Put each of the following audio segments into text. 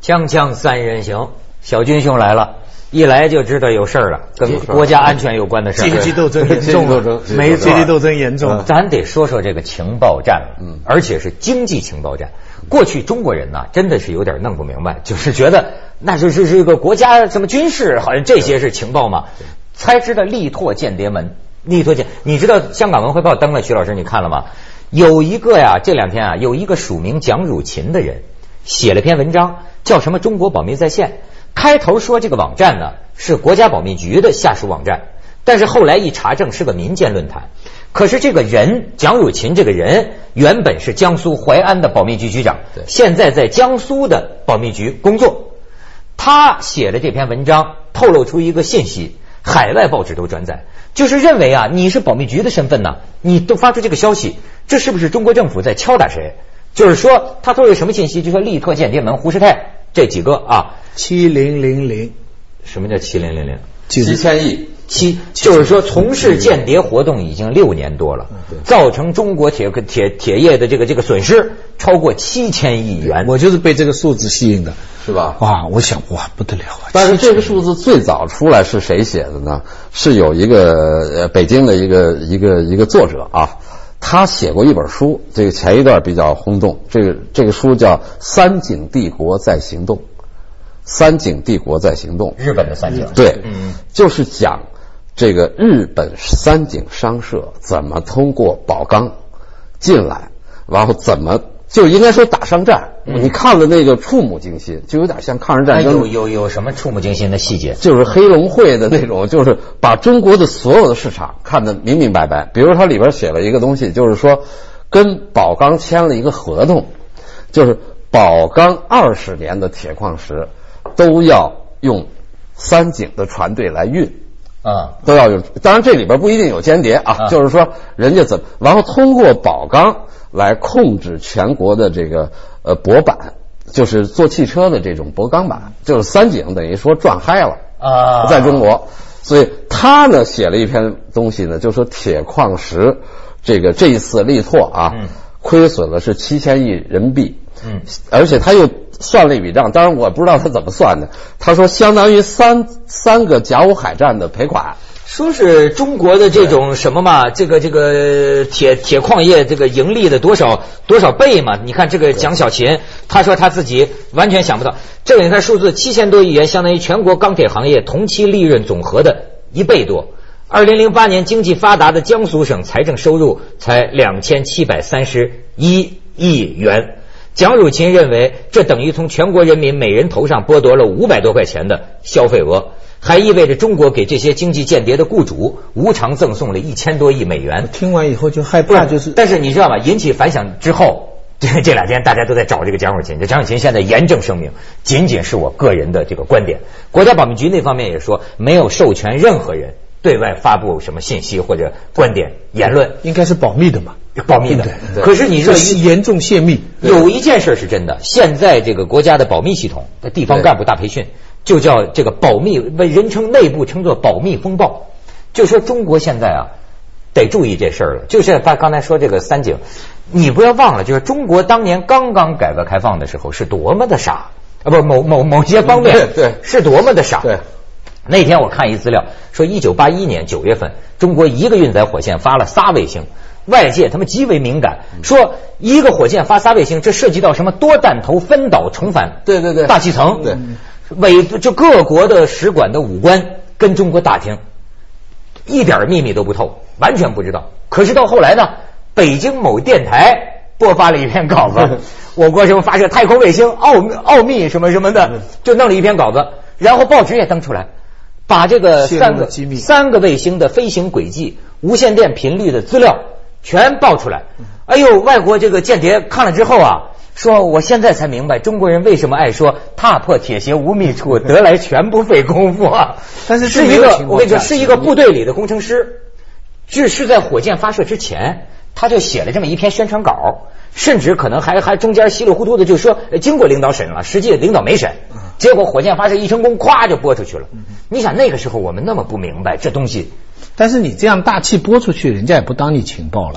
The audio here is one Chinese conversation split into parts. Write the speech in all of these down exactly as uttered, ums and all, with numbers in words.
锵锵三人行，小军兄来了，一来就知道有事儿了，跟国家安全有关的事儿。 阶级斗争严重，没阶级斗争严重， 咱得说说这个情报战了，嗯，而且是经济情报战。过去中国人呢，真的是有点弄不明白，就是觉得那就是这个国家什么军事，好像这些是情报嘛，才知道力拓间谍门。力拓间，你知道香港文汇报登了，徐老师你看了吗？有一个呀，这两天啊，有一个署名蒋汝勤的人写了篇文章，叫什么中国保密在线。开头说这个网站呢是国家保密局的下属网站，但是后来一查证是个民间论坛。可是这个人蒋汝勤这个人原本是江苏淮安的保密局局长，现在在江苏的保密局工作。他写的这篇文章透露出一个信息，海外报纸都转载，就是认为啊你是保密局的身份呢，你都发出这个消息，这是不是中国政府在敲打谁？就是说他透露什么信息，就说力拓间谍门、胡适泰这几个啊， 七零零零， 什么叫七零零零？ 七千亿， 七就是说从事间谍活动已经六年多了，造成中国铁铁铁业的这个这个损失超过七千亿元。 我就是被这个数字吸引的， 是吧？ 哇，我想哇不得了啊！ 但是这个数字最早出来是谁写的呢？是有一个呃北京的一个一个一个作者啊。他写过一本书，这个前一段比较轰动，这个这个书叫《三井帝国在行动》，三井帝国在行动， 日本的三井， 对，嗯，就是讲这个日本三井商社怎么通过宝钢进来，然后怎么就应该说打商战。嗯、你看了那个触目惊心，就有点像抗日战争。 有有有什么触目惊心的细节？ 就是黑龙会的那种，就是把中国的所有的市场看得明明白白。比如它里边写了一个东西，就是说跟宝钢签了一个合同，就是宝钢二十年的铁矿石都要用三井的船队来运。啊，都要用。当然这里边不一定有间谍啊，啊就是说人家怎么，然后通过宝钢来控制全国的这个呃铂板，就是做汽车的这种铂钢板，就是三井等于说赚嗨了啊，在中国。所以他呢写了一篇东西呢，就说铁矿石这个这一次力拓啊，嗯、亏损了是七千亿人民币。嗯，而且他又算了一笔账，当然我不知道他怎么算的。他说相当于三三个甲午海战的赔款， 说是中国的这种什么嘛，这个这个铁铁矿业这个盈利的多少多少倍嘛？你看这个蒋小勤，他说他自己完全想不到，这个你看数字七千多亿元，相当于全国钢铁行业同期利润总和的一倍多。二零零八年经济发达的江苏省财政收入才两千七百三十一亿元。蒋汝勤认为，这等于从全国人民每人头上剥夺了五百多块钱的消费额，还意味着中国给这些经济间谍的雇主无偿赠送了一千多亿美元。 听完以后就害怕，就是。 但是你知道吗？引起反响之后，这这两天大家都在找这个蒋汝勤。这蒋汝勤现在严正声明，仅仅是我个人的这个观点。国家保密局那方面也说，没有授权任何人对外发布什么信息或者观点言论， 应该是保密的嘛。 保密的，可是你说严重泄密， 有一件事是真的，现在这个国家的保密系统的地方干部大培训，就叫这个保密，人称内部称作保密风暴。就说中国现在啊，得注意这事儿了。就是他刚才说这个三井，你不要忘了，就是中国当年刚刚改革开放的时候是多么的傻啊，不，某某某些方面对对是多么的傻。 对。 那天我看一资料说，一九八一年九月份，中国一个运载火箭发了仨卫星。外界他们极为敏感，说一个火箭发仨卫星，这涉及到什么多弹头分导重返， 对对对， 大气层， 对， 委就各国的使馆的武官跟中国打听，一点秘密都不透，完全不知道。可是到后来呢，北京某电台播发了一篇稿子，我国什么发射太空卫星奥奥秘什么什么的，就弄了一篇稿子，然后报纸也登出来，把这个三个三个卫星的飞行轨迹、无线电频率的资料全爆出来。哎呦，外国这个间谍看了之后啊，说我现在才明白中国人为什么爱说踏破铁鞋无觅处，得来全不费工夫啊。但是是一个，我跟你说，是一个部队里的工程师，就是在火箭发射之前，他就写了这么一篇宣传稿，甚至可能还还中间稀里糊涂的就说经过领导审了，实际领导没审，结果火箭发射一成功，咵就播出去了。你想那个时候我们那么不明白这东西。 但是你这样大气播出去，人家也不当你情报了，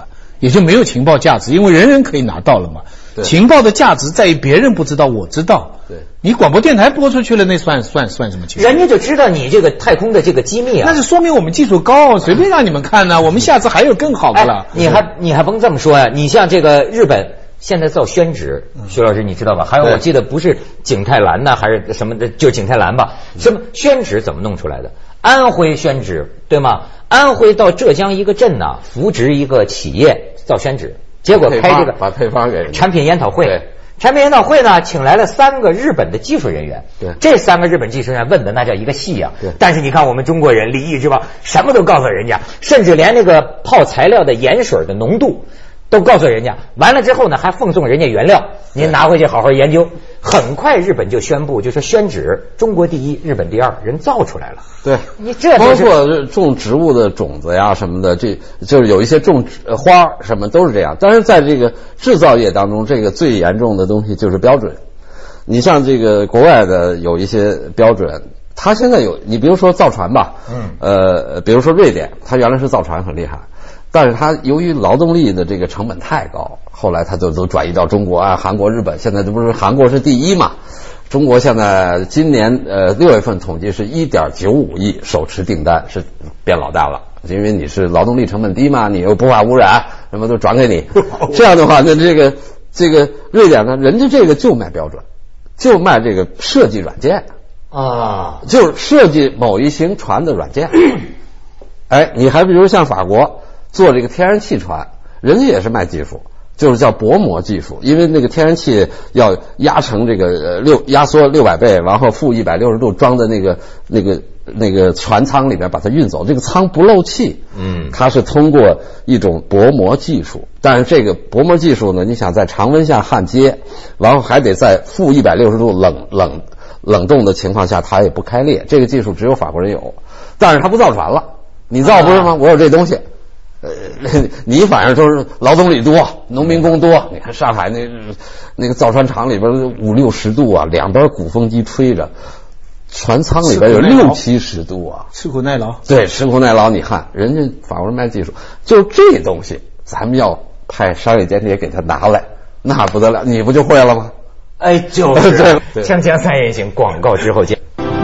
也就没有情报价值，因为人人可以拿到了嘛。情报的价值在于别人不知道，我知道。 对， 你广播电台播出去了，那算算算什么情报？ 人家就知道你这个太空的这个机密啊。 那是说明我们技术高，随便让你们看呢、啊，我们下次还有更好的了。 哎、你还你还甭这么说呀、啊，你像这个日本现在造宣纸，徐老师你知道吧？还有我记得不是景泰蓝呢，还是什么的，就景泰蓝吧？什么宣纸怎么弄出来的？安徽宣纸对吗？安徽到浙江一个镇呢、啊，扶植一个企业造宣纸。结果开这个把配方给产品研讨会，产品研讨会呢，请来了三个日本的技术人员。 对， 这三个日本技术人员问的那叫一个细呀、啊。对，但是你看我们中国人礼义之邦，什么都告诉人家，甚至连那个泡材料的盐水的浓度都告诉人家。完了之后呢，还奉送人家原料，您拿回去好好研究。很快日本就宣布，就说宣纸中国第一，日本第二，人造出来了。 对， 你这包括种植物的种子呀什么的，这就是有一些种花什么都是这样。但是在这个制造业当中，这个最严重的东西就是标准。你像这个国外的有一些标准，它现在有，你比如说造船吧，嗯，呃，比如说瑞典，它原来是造船很厉害，但是它由于劳动力的这个成本太高，后来它就都转移到中国啊、韩国、日本。现在这不是韩国是第一嘛？中国现在今年呃六月份统计是 一点九五亿手持订单，是变老大了。因为你是劳动力成本低嘛，你又不怕污染，什么都转给你。这样的话，那这个这个瑞典呢，人家这个就卖标准，就卖这个设计软件啊， 就是设计某一型船的软件。哎，你还比如像法国做这个天然气船，人家也是卖技术。就是叫薄膜技术，因为那个天然气要压成这个呃六压缩六百倍，然后负一百六十度装在那个那个那个船舱里面把它运走，这个舱不漏气。嗯，它是通过一种薄膜技术，但是这个薄膜技术呢，你想在常温下焊接，然后还得在负一百六十度冷冷冷冻的情况下，它也不开裂。这个技术只有法国人有，但是他不造船了，你造不是吗？我有这东西。呃，你反正都是劳动力多，农民工多。你看上海那那个造船厂里边五六十度啊，两边鼓风机吹着，船舱里边有六七十度啊， 吃苦耐劳。 对，吃苦耐劳。你看人家法国人卖技术，就这东西，咱们要派商业间谍给他拿来，那不得了，你不就会了吗？ 哎，就是锵锵三人行，广告之后见。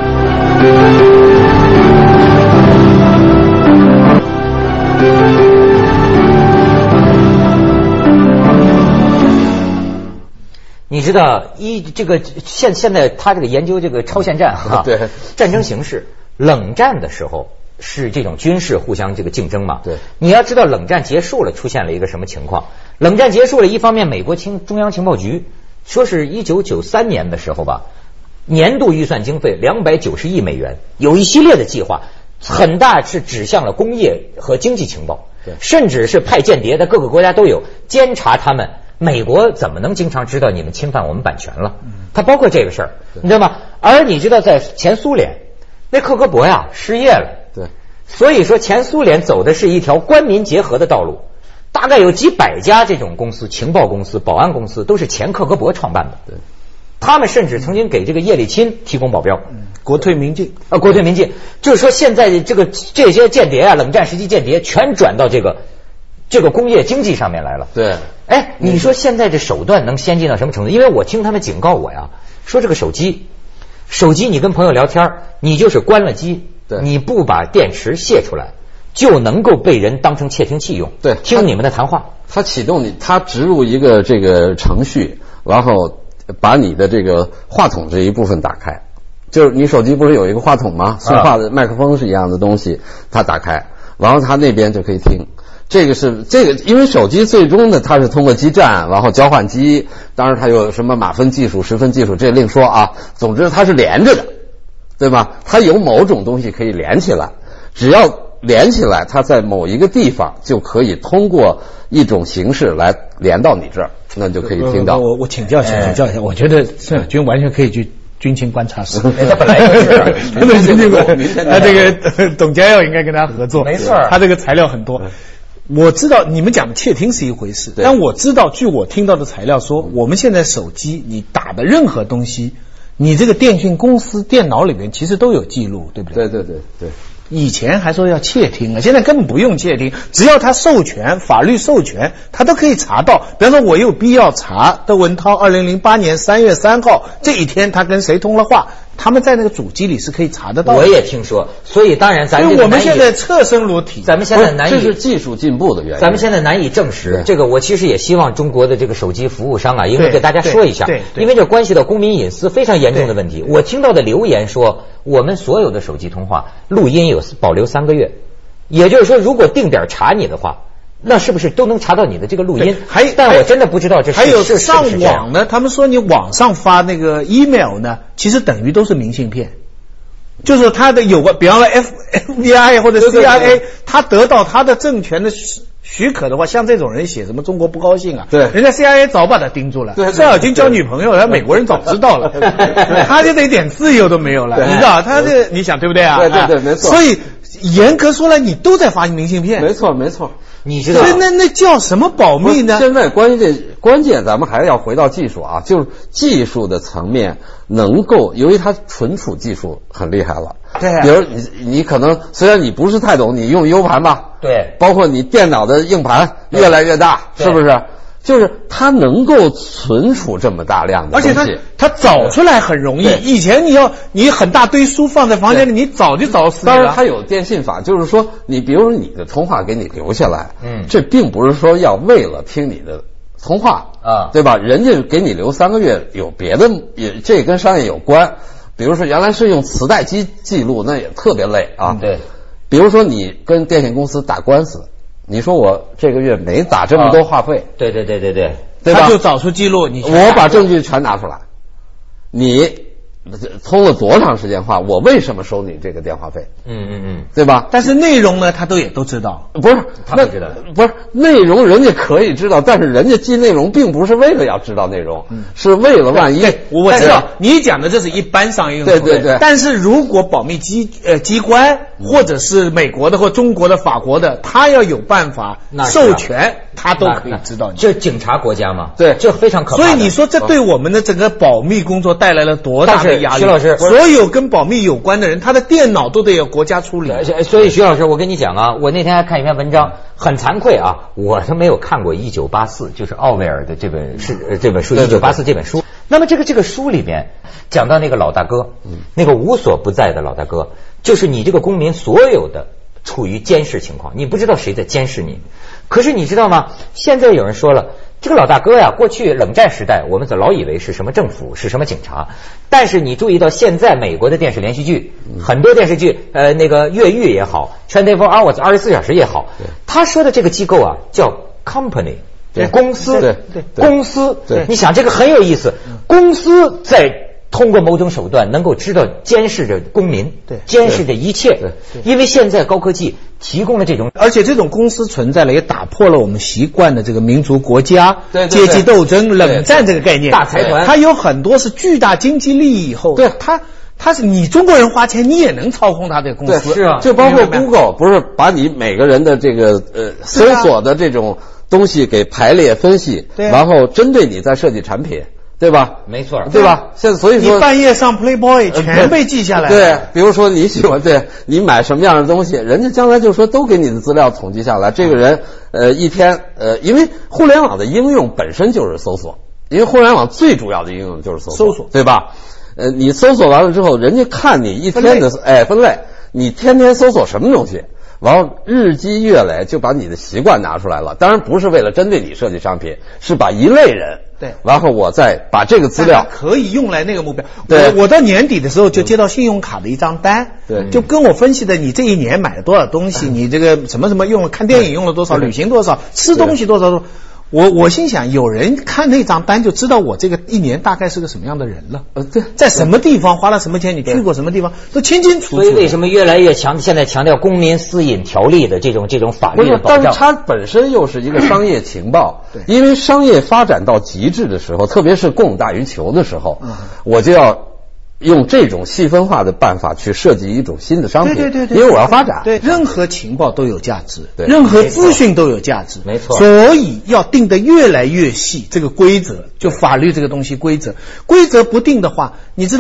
你知道一这个现现在他这个研究这个超限战哈， 对战争形势，冷战的时候是这种军事互相这个竞争嘛， 对， 你要知道冷战结束了出现了一个什么情况？冷战结束了，一方面美国情中央情报局说是一九九三年的时候吧，年度预算经费两百九十亿美元，有一系列的计划，很大是指向了工业和经济情报， 对， 甚至是派间谍的各个国家都有监察他们。美国怎么能经常知道你们侵犯我们版权了？它包括这个事儿，你知道吗？而你知道在前苏联，那克格勃呀失业了， 对， 所以说前苏联走的是一条官民结合的道路，大概有几百家这种公司，情报公司、保安公司都是前克格勃创办的， 对， 他们甚至曾经给这个叶利钦提供保镖， 嗯、国退民进啊，国退民进，就是说现在这个这些间谍啊，冷战时期间谍全转到这个这个工业经济上面来了， 对。 哎，你说现在这手段能先进到什么程度？因为我听他们警告我呀，说这个手机，手机你跟朋友聊天，你就是关了机，你不把电池卸出来，就能够被人当成窃听器用。 对， 听你们的谈话， 它启动你，它植入一个这个程序，然后把你的这个话筒这一部分打开，就是你手机不是有一个话筒吗？送话的麦克风是一样的东西，它打开，然后它那边就可以听。这个是这个，因为手机最终呢，它是通过基站，然后交换机，当然它有什么马分技术、十分技术，这另说啊。总之它是连着的，对吧？它有某种东西可以连起来，只要连起来，它在某一个地方就可以通过一种形式来连到你这儿，那就可以听到。 我我请教一下，请教一下，我觉得孙亚军完全可以去军情观察室， 他本来就是， 真的是这个，他这个董家耀应该跟他合作， 没错， 他这个材料很多。我知道你们讲窃听是一回事，但我知道，据我听到的材料说，我们现在手机你打的任何东西，你这个电信公司电脑里面其实都有记录，对不对？ 对对对对。 以前还说要窃听啊，现在根本不用窃听，只要他授权，法律授权，他都可以查到。比方说，我有必要查窦文涛二零零八年三月三号这一天他跟谁通了话，他们在那个主机里是可以查得到的。 我也听说，所以当然咱所以我们现在侧身裸体， 咱们现在难以， 这是技术进步的原因。 咱们现在难以证实这个。我其实也希望中国的这个手机服务商啊，应该给大家说一下，因为这关系到公民隐私非常严重的问题。我听到的留言说，我们所有的手机通话录音有保留三个月，也就是说，如果定点查你的话，那是不是都能查到你的这个录音？ 还但我真的不知道这是还有是上网呢，他们说你网上发那个 email 呢，其实等于都是明信片。就是他的有个，比方说 F F B I 或者 C I A， 他得到他的政权的许可的话，像这种人写什么中国不高兴啊， 对， 人家 C I A 早把他盯住了，赵小军交女朋友，他美国人早知道了，他就得一点自由都没有了，你知道，他这你想对不对啊？ 对对对，没错。 所以严格说来，你都在发明信片， 没错没错。 你知道， 所以那那叫什么保密呢？ 现在关键关键，咱们还是要回到技术啊，就是技术的层面能够，由于它存储技术很厉害了， 对、啊， 比如你你可能虽然你不是太懂，你用 U 盘吧， 对， 包括你电脑的硬盘越来越大，是不是？就是它能够存储这么大量的东西， 而且它它找出来很容易。以前你要你很大堆书放在房间里，你早就找死了。 当然它有电信法，就是说你比如说你的通话给你留下来， 嗯， 这并不是说要为了听你的通话啊， 对吧？人家给你留三个月有别的，也这跟商业有关。比如说原来是用磁带机记录，那也特别累啊。 嗯、对， 比如说你跟电信公司打官司。你说我这个月没打这么多话费， 啊、对对对对对， 对吧？ 他就找出记录，你我把证据全拿出来，你通了多长时间话，我为什么收你这个电话费？ 嗯嗯嗯， 对吧？ 但是内容呢，他都也都知道， 不是他不知道， 不是内容，人家可以知道，但是人家记内容并不是为了要知道内容，嗯、是为了万一。 我知道你讲的这是一般商业用途， 对对对。 但是如果保密机呃机关或者是美国的或中国的、法国的，他要有办法授权，他都可以知道你。 这警察国家嘛， 对， 这非常可怕。 所以你说这对我们的整个保密工作带来了多大的压力？ 徐老师， 所有跟保密有关的人，他的电脑都得有国家处理。 所以徐老师，我跟你讲啊，我那天还看一篇文章，很惭愧啊，我都没有看过《一九八四》，就是奥威尔的这本是这本书《一九八四》这本书。那么这个这个书里面讲到那个老大哥，那个无所不在的老大哥，就是你这个公民所有的处于监视情况，你不知道谁在监视你。可是你知道吗？现在有人说了，这个老大哥呀，过去冷战时代我们老以为是什么政府，是什么警察，但是你注意到现在美国的电视连续剧，很多电视剧，呃，那个越狱也好 ，twenty four hours 二十四小时也好，他说的这个机构啊叫 company。对，公司， 对对， 公司， 对， 你想这个很有意思，公司在通过某种手段能够知道监视着公民， 对， 监视着一切，对，因为现在高科技提供了这种， 而且这种公司存在了，也打破了我们习惯的这个民族国家、 对对对阶级斗争、冷战这个概念。 大财团， 它有很多是巨大经济利益以后， 对它。他是你中国人花钱，你也能操控他这个公司， 是啊， 就包括 Google 不是把你每个人的这个呃搜索的这种东西给排列分析， 对、啊， 然后针对你再设计产品，对吧？ 没错， 对吧？现在所以说你半夜上 Playboy 全被记下来了， 对，比如说你喜欢对你买什么样的东西，人家将来就说都给你的资料统计下来，这个人呃一天呃，因为互联网的应用本身就是搜索，因为互联网最主要的应用就是搜索， 搜索， 对吧？呃，你搜索完了之后，人家看你一天的哎分类，你天天搜索什么东西，然后日积月累就把你的习惯拿出来了。当然不是为了针对你设计商品，是把一类人对， 然后我再把这个资料可以用来那个目标。 对， 我我到年底的时候就接到信用卡的一张单， 对， 就跟我分析的你这一年买了多少东西，你这个什么什么用了，看电影用了多少，旅行多少，吃东西多少。我我心想，有人看那张单就知道我这个一年大概是个什么样的人了。 呃，对， 在什么地方花了什么钱，你去过什么地方，都清清楚楚。 所以为什么越来越强？现在强调公民私隐条例的这种这种法律的保障？ 但是它本身又是一个商业情报，对，因为商业发展到极致的时候，特别是供大于求的时候，嗯，我就要用这种细分化的办法去设计一种新的商品， 对对对对， 因为我要发展。 对，任何情报都有价值， 对， 任何资讯都有价值， 没错。 所以要定得越来越细，这个规则就法律这个东西规则，规则不定的话，你知道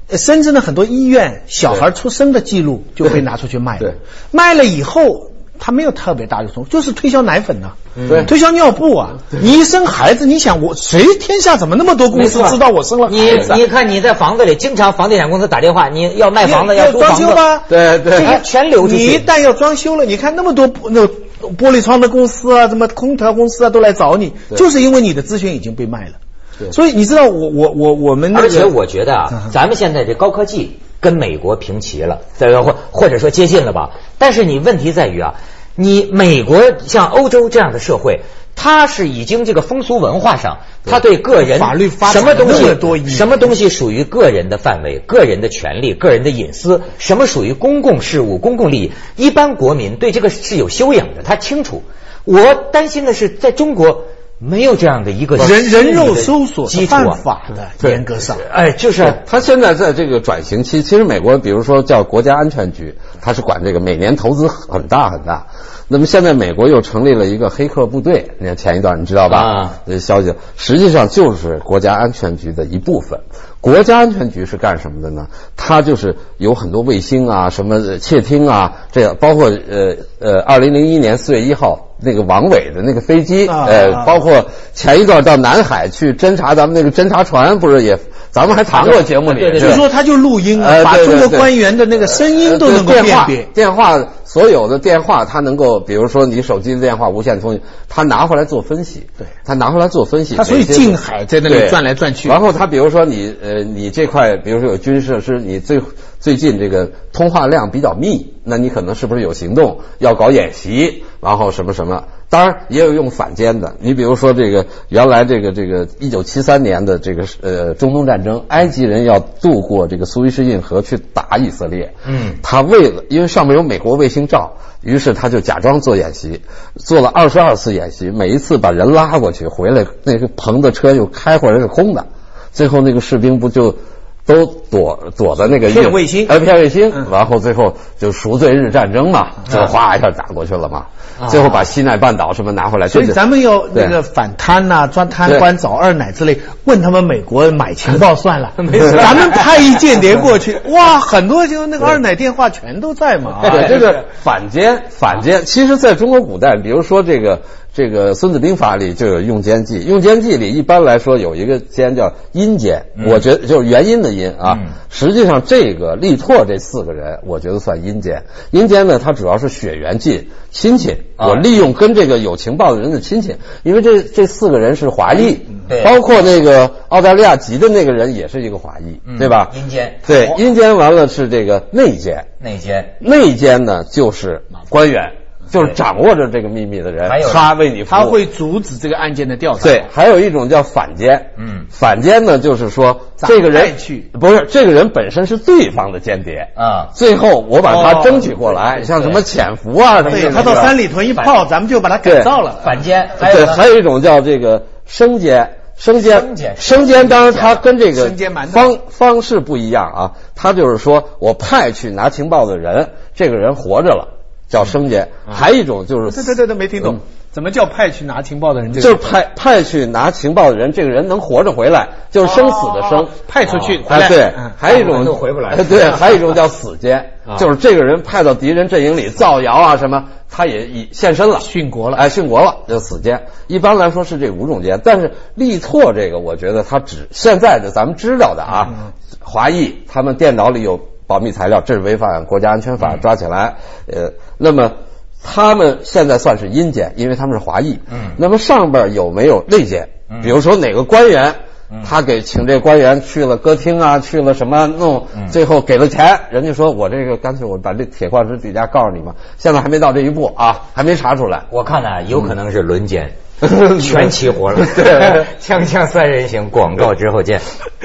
深圳的很多医院小孩出生的记录就被拿出去卖了， 对， 卖了以后它没有特别大的作用，就是推销奶粉呐、啊， 对， 推销尿布啊。你一生孩子，你想我谁天下怎么那么多公司知道我生了孩子、啊？ 你你看你在房子里，经常房地产公司打电话，你要卖房子要租房子， 装修吧？ 对对， 这些全流出去。 你一旦要装修了，你看那么多那玻璃窗的公司啊，什么空调公司啊，都来找你，就是因为你的资讯已经被卖了。所以你知道我我我我们、那个， 而且我觉得啊，咱们现在这高科技跟美国平齐了，或或者说接近了吧。但是你问题在于啊，你美国像欧洲这样的社会，它是已经这个风俗文化上，它对个人法律发展什么东西多一什么东西属于个人的范围、个人的权利、个人的隐私，什么属于公共事务、公共利益，一般国民对这个是有修养的，他清楚。我担心的是，在中国。没有这样的一个人人肉搜索是犯法的，严格上， 哎，就是他现在在这个转型期，其实美国比如说叫国家安全局，它是管这个，每年投资很大很大。那么现在美国又成立了一个黑客部队，你看前一段你知道吧？啊，这消息实际上就是国家安全局的一部分。国家安全局是干什么的呢？它就是有很多卫星啊，什么窃听啊，这样包括呃呃，二零零一年四月一号那个王伟的那个飞机， 啊、 呃，包括前一段到南海去侦察咱们那个侦察船，不是也咱们还谈过节目里， 就说他就录音了，呃、把中国官员的那个声音都能够辨别， 电话所有的电话他能够，比如说你手机的电话无线通讯，他拿回来做分析， 对， 他拿回来做分析， 他所以近海在那里转来转去， 然后他比如说你呃你这块比如说有军事设施，你最最近这个通话量比较密，那你可能是不是有行动要搞演习，然后什么什么。当然也有用反间的，你比如说这个原来这个这个一九七三年的这个呃中东战争，埃及人要渡过这个苏伊士运河去打以色列，嗯，他为了因为上面有美国卫星照，于是他就假装做演习，做了二十二次演习，每一次把人拉过去，回来那个棚的车又开回来是空的，最后那个士兵不就都躲躲在那个骗卫星， 呃骗卫星，嗯、然后最后就赎罪日战争嘛，就哗一下打过去了嘛。啊、最后把西奈半岛什么拿回来， 所以咱们要那个反贪呐、啊，抓贪官找二奶之类，问他们美国买情报算了，咱们派一间谍过去，哇，很多就那个二奶电话全都在嘛。 对，这个反间反间，其实在中国古代，比如说这个这个《孙子兵法》里就有用奸计，用奸计里一般来说有一个奸叫阴奸，嗯、我觉得就是原因的阴啊。嗯、实际上这个力拓这四个人，我觉得算阴奸。阴奸呢，他主要是血缘近亲戚。我利用跟这个有情报的人的亲戚，因为这这四个人是华裔， 对， 包括那个澳大利亚籍的那个人也是一个华裔，嗯、对吧？ 阴间， 对，阴间完了是这个内奸， 内奸， 内奸呢就是官员。就是掌握着这个秘密的人，他为你服务， 他会阻止这个案件的调查。 对，还有一种叫反奸，嗯，反奸呢就是说这个人去不是这个人本身是对方的间谍啊，最后我把他争取过来，哦、像什么潜伏啊什么的， 他到三里屯一炮，咱们就把他改造了。 反奸， 对，还有一种叫这个生奸。生奸，生奸，当然他跟这个方方式不一样啊，他就是说我派去拿情报的人，这个人活着了。叫生奸，嗯、还有一种就是对对对对，没听懂，嗯、怎么叫派去拿情报的人？ 就是派派去拿情报的人，这个人能活着回来，就是生死的生，哦、 派出去回来。哎、对， 嗯、 还有一种都回不来。 对，还有一种叫死奸，就是这个人派到敌人阵营里造谣啊什么，他也已现身了， 殉国了， 哎，殉国了，就死奸。一般来说是这五种奸，但是力拓这个，我觉得他只现在的咱们知道的啊，嗯、华裔他们电脑里有保密材料，这是违反国家安全法，嗯、抓起来，呃。那么他们现在算是阴间，因为他们是华裔。嗯，那么上边有没有内奸？嗯，比如说哪个官员，嗯、他给请这官员去了歌厅啊，去了什么弄，嗯、最后给了钱，人家说我这个干脆我把这铁矿石底价告诉你嘛，现在还没到这一步啊，还没查出来。 我看呢、啊，有可能是轮奸。嗯、全齐活了。对，锵锵三人行，广告之后见。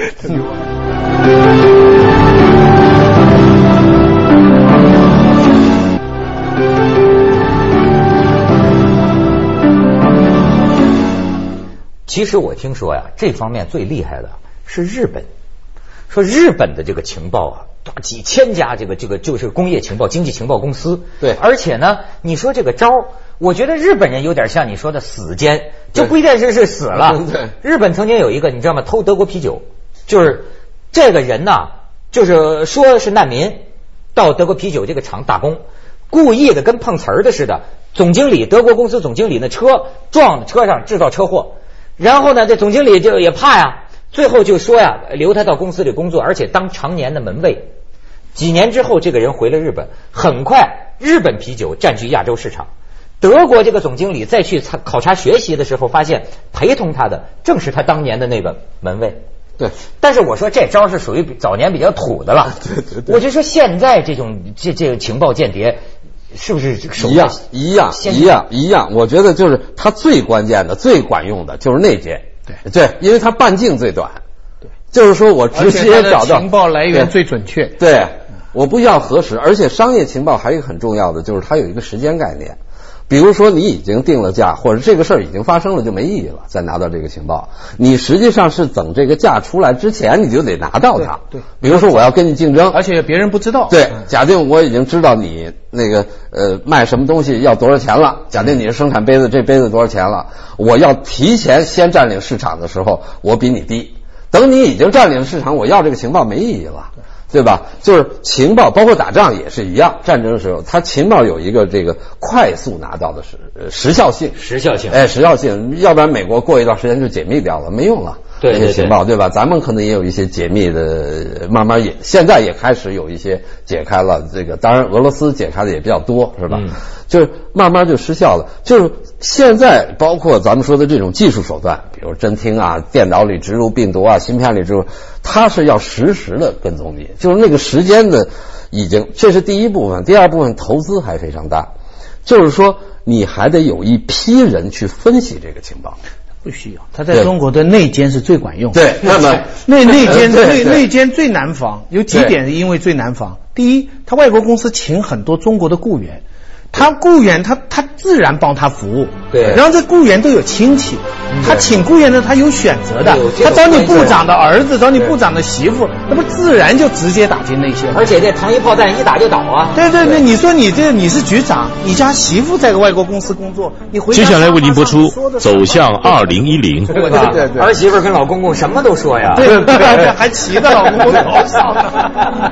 其实我听说呀，这方面最厉害的是日本。说日本的这个情报啊，几千家这个这个就是工业情报、经济情报公司。 对， 而且呢，你说这个招，我觉得日本人有点像你说的死奸，就不一定是是死了。 对， 日本曾经有一个你知道吗？偷德国啤酒，就是这个人呐， 就是说是难民到德国啤酒这个厂打工，故意的跟碰瓷儿的似的，总经理德国公司总经理那车撞车上制造车祸，然后呢这总经理就也怕呀，最后就说呀留他到公司里工作，而且当常年的门卫。几年之后这个人回了日本，很快日本啤酒占据亚洲市场。德国这个总经理再去考察学习的时候，发现陪同他的正是他当年的那个门卫。 对， 但是我说这招是属于早年比较土的了。 对对对， 我就说现在这种这这种情报间谍是不是一样一样一样一样？我觉得就是它最关键的、最管用的就是内奸。 对对，因为它半径最短。对，就是说我直接找到情报来源最准确。 对，我不需要核实，而且商业情报还有一个很重要的就是它有一个时间概念。比如说你已经定了价，或者这个事儿已经发生了就没意义了，再拿到这个情报，你实际上是等这个价出来之前你就得拿到它。 对，对， 比如说我要跟你竞争， 而且别人不知道。 对，假定我已经知道你那个呃卖什么东西要多少钱了，假定你是生产杯子，这杯子多少钱了，我要提前先占领市场的时候，我比你低。等你已经占领市场，我要这个情报没意义了。对吧？就是情报，包括打仗也是一样，战争的时候，它情报有一个这个快速拿到的时时效性， 时效性， 哎，时效性，要不然美国过一段时间就解密掉了，没用了。 对对对， 情报对吧？咱们可能也有一些解密的，慢慢也现在也开始有一些解开了。这个当然俄罗斯解开的也比较多，是吧？嗯、就是慢慢就失效了。就是现在包括咱们说的这种技术手段，比如侦听啊、电脑里植入病毒啊、芯片里植入，它是要实时的跟踪你，就是那个时间的已经，这是第一部分。第二部分投资还非常大，就是说你还得有一批人去分析这个情报。 不需要，他在中国的内奸是最管用的。 对，那么内内奸最内奸最难防，有几点因为最难防。第一，他外国公司请很多中国的雇员，他雇员他他自然帮他服务。 对， 然后这雇员都有亲戚，他请雇员呢他有选择的，他找你部长的儿子，找你部长的媳妇，那不自然就直接打进内线。 而且这糖衣炮弹一打就倒啊。 对对对，你说你这你是局长，你家媳妇在个外国公司工作，你回接下来为您播出《走向二零一零》。 对对对，儿媳妇跟老公公什么都说呀。 对对对，还骑在老公公头上。